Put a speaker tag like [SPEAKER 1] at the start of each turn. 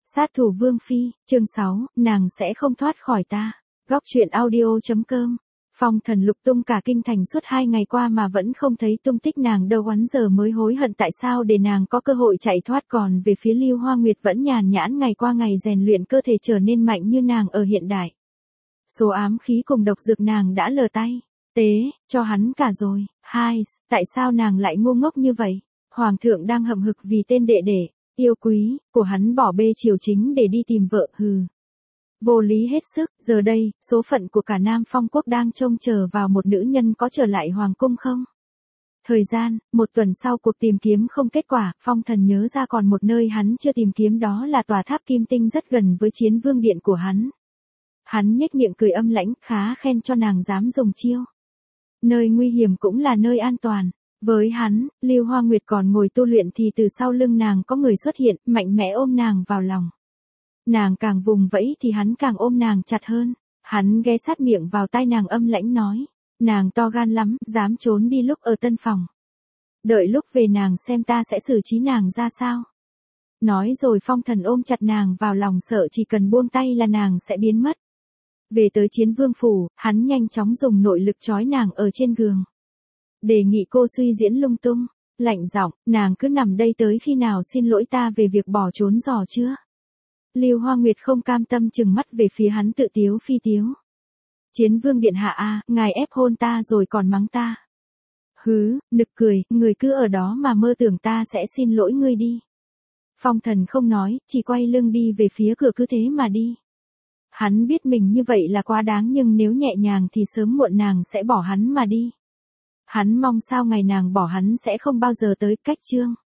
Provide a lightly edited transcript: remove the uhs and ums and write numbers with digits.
[SPEAKER 1] Sát thủ Vương Phi, chương 6, nàng sẽ không thoát khỏi ta. Góc truyện audio.com. Phong Thần lục tung cả kinh thành suốt 2 ngày qua mà vẫn không thấy tung tích nàng đâu, hắn giờ mới hối hận tại sao để nàng có cơ hội chạy thoát, còn về phía Lưu Hoa Nguyệt vẫn nhàn nhãn ngày qua ngày rèn luyện cơ thể trở nên mạnh như nàng ở hiện đại. Số ám khí cùng độc dược nàng đã lờ tay, tế, cho hắn cả rồi. Tại sao nàng lại ngu ngốc như vậy? Hoàng thượng đang hậm hực vì tên đệ đệ yêu quý của hắn bỏ bê triều chính để đi tìm vợ, vô lý hết sức. Giờ đây, số phận của cả Nam Phong quốc đang trông chờ vào một nữ nhân có trở lại hoàng cung không. Thời gian, 1 tuần sau cuộc tìm kiếm không kết quả, Phong Thần nhớ ra còn một nơi hắn chưa tìm kiếm, đó là tòa tháp kim tinh rất gần với Chiến Vương điện của hắn. Hắn nhếch miệng cười âm lãnh, khá khen cho nàng dám dùng chiêu. Nơi nguy hiểm cũng là nơi an toàn. Với hắn, Lưu Hoa Nguyệt còn ngồi tu luyện thì từ sau lưng nàng có người xuất hiện, mạnh mẽ ôm nàng vào lòng. Nàng càng vùng vẫy thì hắn càng ôm nàng chặt hơn. Hắn ghé sát miệng vào tai nàng âm lãnh nói, nàng to gan lắm, dám trốn đi lúc ở tân phòng. Đợi lúc về nàng xem ta sẽ xử trí nàng ra sao. Nói rồi Phong Thần ôm chặt nàng vào lòng, sợ chỉ cần buông tay là nàng sẽ biến mất. Về tới Chiến Vương phủ, hắn nhanh chóng dùng nội lực trói nàng ở trên giường. Đề nghị cô suy diễn lung tung, lạnh giọng, nàng cứ nằm đây tới khi nào xin lỗi ta về việc bỏ trốn giò chưa? Lưu Hoa Nguyệt không cam tâm trừng mắt về phía hắn, tự tiếu phi tiếu. Chiến Vương điện hạ a, ngài ép hôn ta rồi còn mắng ta. Nực cười, người cứ ở đó mà mơ tưởng ta sẽ xin lỗi ngươi đi. Phong Thần không nói, chỉ quay lưng đi về phía cửa, cứ thế mà đi. Hắn biết mình như vậy là quá đáng, nhưng nếu nhẹ nhàng thì sớm muộn nàng sẽ bỏ hắn mà đi. Hắn mong sao ngày nàng bỏ hắn sẽ không bao giờ tới. Cách chương